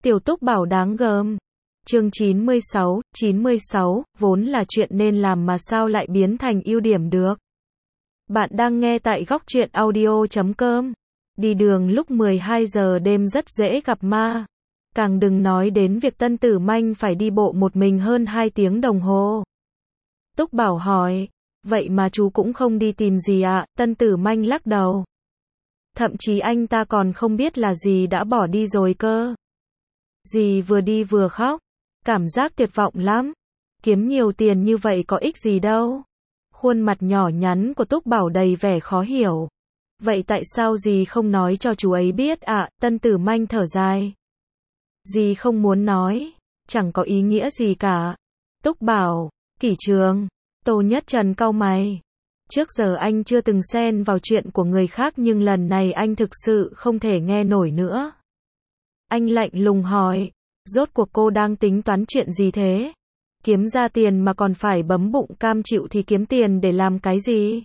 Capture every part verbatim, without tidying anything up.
Tiểu Túc Bảo đáng gờm. Chương chín mươi sáu, chín mươi sáu, vốn là chuyện nên làm mà sao lại biến thành ưu điểm được. Bạn đang nghe tại góc truyện audio chấm com. Đi đường lúc mười hai giờ đêm rất dễ gặp ma. Càng đừng nói đến việc Tân Tử Manh phải đi bộ một mình hơn hai tiếng đồng hồ. Túc Bảo hỏi, vậy mà chú cũng không đi tìm gì ạ? À? Tân Tử Manh lắc đầu. Thậm chí anh ta còn không biết là dì đã bỏ đi rồi cơ. Dì vừa đi vừa khóc. Cảm giác tuyệt vọng lắm. Kiếm nhiều tiền như vậy có ích gì đâu. Khuôn mặt nhỏ nhắn của Túc Bảo đầy vẻ khó hiểu. Vậy tại sao dì không nói cho chú ấy biết ạ? À? Tân Tử Manh thở dài. Dì không muốn nói. Chẳng có ý nghĩa gì cả. Túc Bảo, Kỷ Trường, Tô Nhất Trần cau mày. Trước giờ anh chưa từng xen vào chuyện của người khác nhưng lần này anh thực sự không thể nghe nổi nữa. Anh lạnh lùng hỏi, rốt cuộc cô đang tính toán chuyện gì thế? Kiếm ra tiền mà còn phải bấm bụng cam chịu thì kiếm tiền để làm cái gì?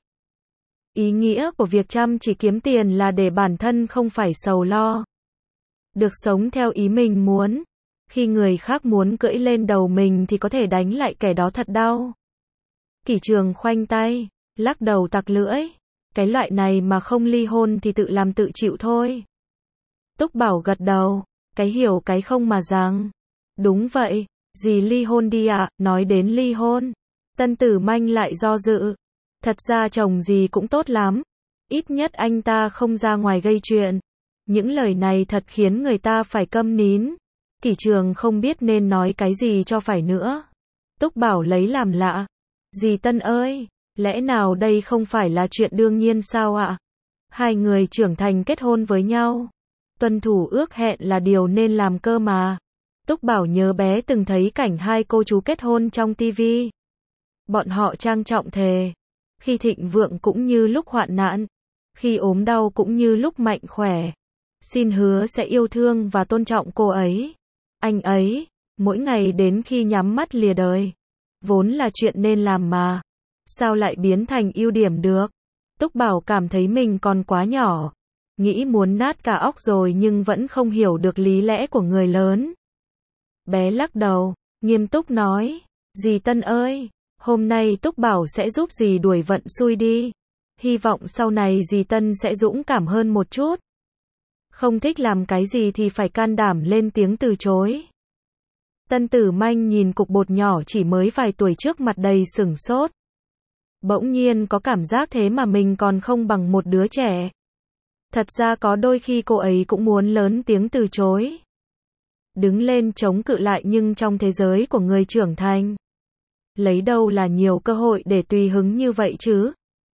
Ý nghĩa của việc chăm chỉ kiếm tiền là để bản thân không phải sầu lo. Được sống theo ý mình muốn. Khi người khác muốn cưỡi lên đầu mình thì có thể đánh lại kẻ đó thật đau. Kỷ Trường khoanh tay, lắc đầu tặc lưỡi. Cái loại này mà không ly hôn thì tự làm tự chịu thôi. Túc Bảo gật đầu, cái hiểu cái không mà rằng. Đúng vậy, dì ly hôn đi ạ. À? Nói đến ly hôn, Tân Tử Manh lại do dự. Thật ra chồng dì cũng tốt lắm. Ít nhất anh ta không ra ngoài gây chuyện. Những lời này thật khiến người ta phải câm nín. Kỷ Trường không biết nên nói cái gì cho phải nữa. Túc Bảo lấy làm lạ. Dì Tân ơi, lẽ nào đây không phải là chuyện đương nhiên sao ạ? À? Hai người trưởng thành kết hôn với nhau. Tuân thủ ước hẹn là điều nên làm cơ mà. Túc Bảo nhớ bé từng thấy cảnh hai cô chú kết hôn trong tivi. Bọn họ trang trọng thề. Khi thịnh vượng cũng như lúc hoạn nạn. Khi ốm đau cũng như lúc mạnh khỏe. Xin hứa sẽ yêu thương và tôn trọng cô ấy. Anh ấy, mỗi ngày đến khi nhắm mắt lìa đời. Vốn là chuyện nên làm mà. Sao lại biến thành ưu điểm được? Túc Bảo cảm thấy mình còn quá nhỏ. Nghĩ muốn nát cả óc rồi nhưng vẫn không hiểu được lý lẽ của người lớn. Bé lắc đầu, nghiêm túc nói. Dì Tân ơi, hôm nay Túc Bảo sẽ giúp dì đuổi vận xui đi. Hy vọng sau này dì Tân sẽ dũng cảm hơn một chút. Không thích làm cái gì thì phải can đảm lên tiếng từ chối. Tân Tử Manh nhìn cục bột nhỏ chỉ mới vài tuổi trước mặt đầy sửng sốt. Bỗng nhiên có cảm giác thế mà mình còn không bằng một đứa trẻ. Thật ra có đôi khi cô ấy cũng muốn lớn tiếng từ chối. Đứng lên chống cự lại nhưng trong thế giới của người trưởng thành. Lấy đâu là nhiều cơ hội để tùy hứng như vậy chứ?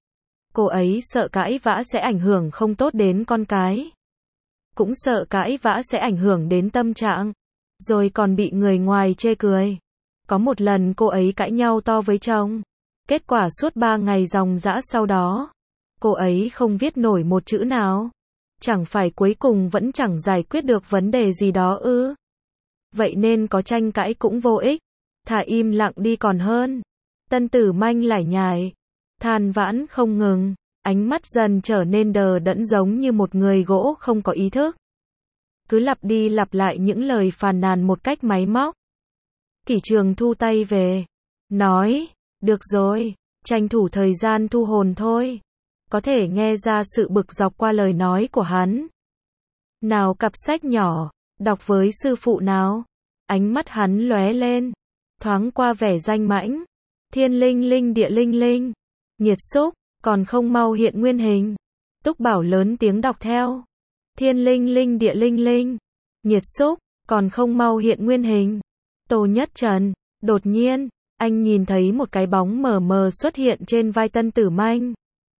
Cô ấy sợ cãi vã sẽ ảnh hưởng không tốt đến con cái. Cũng sợ cãi vã sẽ ảnh hưởng đến tâm trạng. Rồi còn bị người ngoài chê cười. Có một lần cô ấy cãi nhau to với chồng. Kết quả suốt ba ngày ròng rã sau đó. Cô ấy không viết nổi một chữ nào. Chẳng phải cuối cùng vẫn chẳng giải quyết được vấn đề gì đó ư. Vậy nên có tranh cãi cũng vô ích. Thà im lặng đi còn hơn. Tân Tử Manh lải nhải. Than vãn không ngừng. Ánh mắt dần trở nên đờ đẫn giống như một người gỗ không có ý thức. Cứ lặp đi lặp lại những lời phàn nàn một cách máy móc. Kỷ Trường thu tay về. Nói, được rồi, tranh thủ thời gian thu hồn thôi. Có thể nghe ra sự bực dọc qua lời nói của hắn. Nào cặp sách nhỏ, đọc với sư phụ nào. Ánh mắt hắn lóe lên. Thoáng qua vẻ danh mãnh. Thiên linh linh địa linh linh. Nghiệt xúc, còn không mau hiện nguyên hình. Túc Bảo lớn tiếng đọc theo. Thiên linh linh địa linh linh. Nghiệt xúc, còn không mau hiện nguyên hình. Tô Nhất Trần, đột nhiên, anh nhìn thấy một cái bóng mờ mờ xuất hiện trên vai Tân Tử Manh.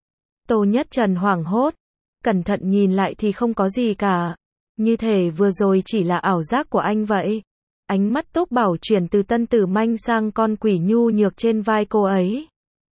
Tô Nhất Trần hoảng hốt, cẩn thận nhìn lại thì không có gì cả. Như thể vừa rồi chỉ là ảo giác của anh vậy. Ánh mắt Túc Bảo chuyển từ Tân Tử Manh sang con quỷ nhu nhược trên vai cô ấy.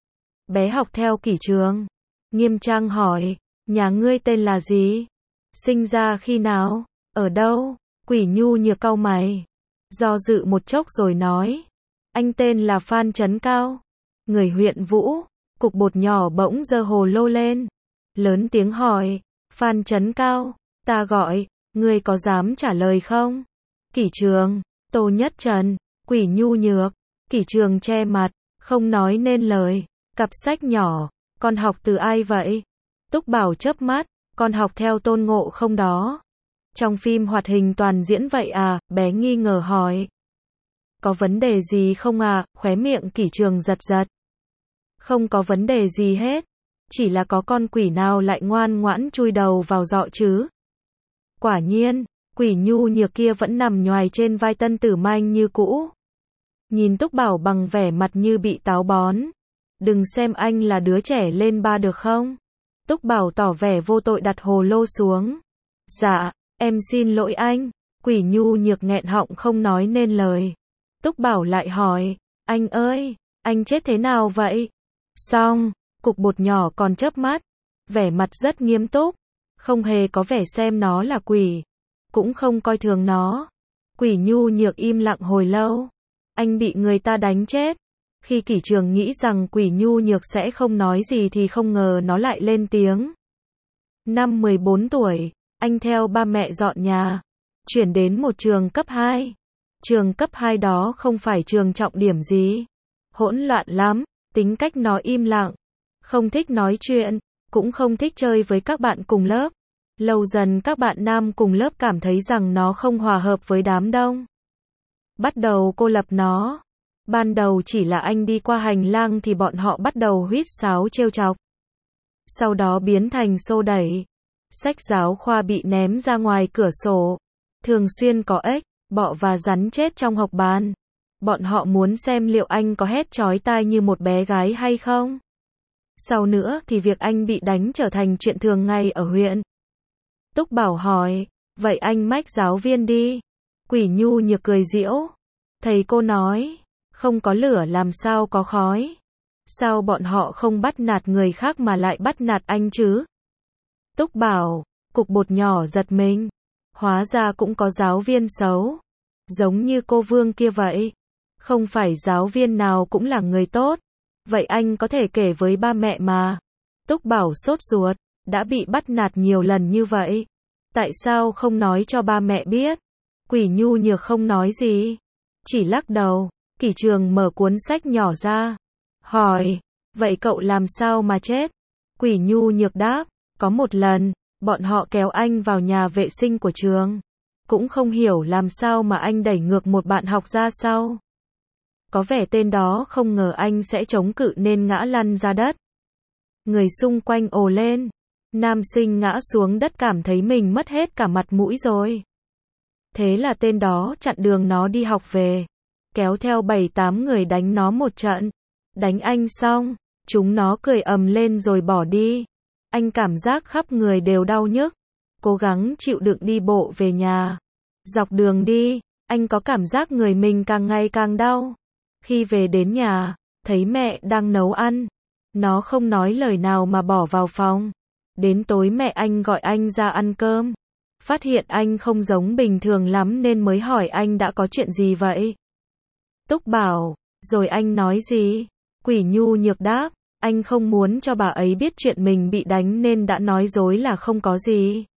Bé học theo Kỷ Trường. Nghiêm trang hỏi, nhà ngươi tên là gì? Sinh ra khi nào? Ở đâu? Quỷ nhu nhược cau mày. Do dự một chốc rồi nói. Anh tên là Phan Trấn Cao. Người huyện Vũ. Cục bột nhỏ bỗng giơ hồ lô lên. Lớn tiếng hỏi. Phan Trấn Cao. Ta gọi. Ngươi có dám trả lời không? Kỷ Trường, Tô Nhất Trần, Quỷ nhu nhược. Kỷ Trường che mặt, không nói nên lời. Cặp sách nhỏ, con học từ ai vậy? Túc Bảo chớp mắt, con học theo Tôn Ngộ Không đó. Trong phim hoạt hình toàn diễn vậy à? Bé nghi ngờ hỏi. Có vấn đề gì không à? Khóe miệng Kỷ Trường giật giật. Không có vấn đề gì hết. Chỉ là có con quỷ nào lại ngoan ngoãn chui đầu vào giọ chứ? Quả nhiên, quỷ nhu nhược kia vẫn nằm nhoài trên vai Tân Tử Manh như cũ. Nhìn Túc Bảo bằng vẻ mặt như bị táo bón. Đừng xem anh là đứa trẻ lên ba được không? Túc Bảo tỏ vẻ vô tội đặt hồ lô xuống. Dạ, em xin lỗi anh. Quỷ nhu nhược nghẹn họng không nói nên lời. Túc Bảo lại hỏi, anh ơi, anh chết thế nào vậy? Xong, cục bột nhỏ còn chớp mắt, vẻ mặt rất nghiêm túc, không hề có vẻ xem nó là quỷ, cũng không coi thường nó. Quỷ nhu nhược im lặng hồi lâu. Anh bị người ta đánh chết. Khi Kỷ Trường nghĩ rằng quỷ nhu nhược sẽ không nói gì thì không ngờ nó lại lên tiếng. Năm mười bốn tuổi, anh theo ba mẹ dọn nhà, chuyển đến một trường cấp hai. Trường cấp hai đó không phải trường trọng điểm gì. Hỗn loạn lắm, tính cách nó im lặng, không thích nói chuyện, cũng không thích chơi với các bạn cùng lớp. Lâu dần các bạn nam cùng lớp cảm thấy rằng nó không hòa hợp với đám đông. Bắt đầu cô lập nó. Ban đầu chỉ là anh đi qua hành lang thì bọn họ bắt đầu huýt sáo trêu chọc. Sau đó biến thành xô đẩy. Sách giáo khoa bị ném ra ngoài cửa sổ. Thường xuyên có ếch, bọ và rắn chết trong học bàn. Bọn họ muốn xem liệu anh có hét chói tai như một bé gái hay không. Sau nữa thì việc anh bị đánh trở thành chuyện thường ngày ở huyện. Túc Bảo hỏi, vậy anh mách giáo viên đi. Quỷ nhu nhược cười giễu. Thầy cô nói, không có lửa làm sao có khói. Sao bọn họ không bắt nạt người khác mà lại bắt nạt anh chứ? Túc Bảo, cục bột nhỏ giật mình. Hóa ra cũng có giáo viên xấu. Giống như cô Vương kia vậy. Không phải giáo viên nào cũng là người tốt. Vậy anh có thể kể với ba mẹ mà. Túc Bảo sốt ruột, đã bị bắt nạt nhiều lần như vậy. Tại sao không nói cho ba mẹ biết? Quỷ nhu nhược không nói gì. Chỉ lắc đầu. Kỷ Trường mở cuốn sách nhỏ ra. Hỏi, vậy cậu làm sao mà chết? Quỷ nhu nhược đáp, có một lần, bọn họ kéo anh vào nhà vệ sinh của trường. Cũng không hiểu làm sao mà anh đẩy ngược một bạn học ra sau. Có vẻ tên đó không ngờ anh sẽ chống cự nên ngã lăn ra đất. Người xung quanh ồ lên. Nam sinh ngã xuống đất cảm thấy mình mất hết cả mặt mũi rồi. Thế là tên đó chặn đường nó đi học về. Kéo theo bảy tám người đánh nó một trận. Đánh anh xong, chúng nó cười ầm lên rồi bỏ đi. Anh cảm giác khắp người đều đau nhức. Cố gắng chịu đựng đi bộ về nhà. Dọc đường đi, anh có cảm giác người mình càng ngày càng đau. Khi về đến nhà, thấy mẹ đang nấu ăn. Nó không nói lời nào mà bỏ vào phòng. Đến tối mẹ anh gọi anh ra ăn cơm. Phát hiện anh không giống bình thường lắm nên mới hỏi anh đã có chuyện gì vậy. Túc Bảo, rồi anh nói gì? Quỷ nhu nhược đáp, anh không muốn cho bà ấy biết chuyện mình bị đánh nên đã nói dối là không có gì.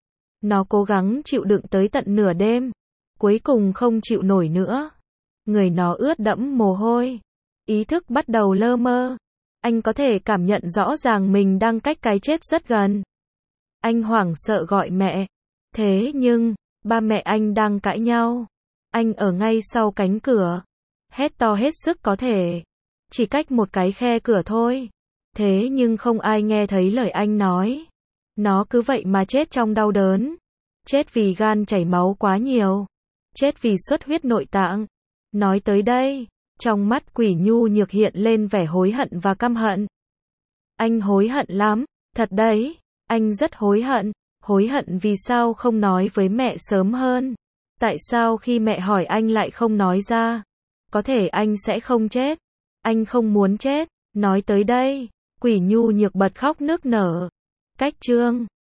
Nó cố gắng chịu đựng tới tận nửa đêm. Cuối cùng không chịu nổi nữa. Người nó ướt đẫm mồ hôi. Ý thức bắt đầu lơ mơ. Anh có thể cảm nhận rõ ràng mình đang cách cái chết rất gần. Anh hoảng sợ gọi mẹ. Thế nhưng, ba mẹ anh đang cãi nhau. Anh ở ngay sau cánh cửa. Hét to hết sức có thể. Chỉ cách một cái khe cửa thôi. Thế nhưng không ai nghe thấy lời anh nói. Nó cứ vậy mà chết trong đau đớn. Chết vì gan chảy máu quá nhiều. Chết vì xuất huyết nội tạng. Nói tới đây, trong mắt quỷ nhu nhược hiện lên vẻ hối hận và căm hận. Anh hối hận lắm, thật đấy. Anh rất hối hận. Hối hận vì sao không nói với mẹ sớm hơn. Tại sao khi mẹ hỏi anh lại không nói ra. Có thể anh sẽ không chết. Anh không muốn chết. Nói tới đây, quỷ nhu nhược bật khóc nức nở. Cách chương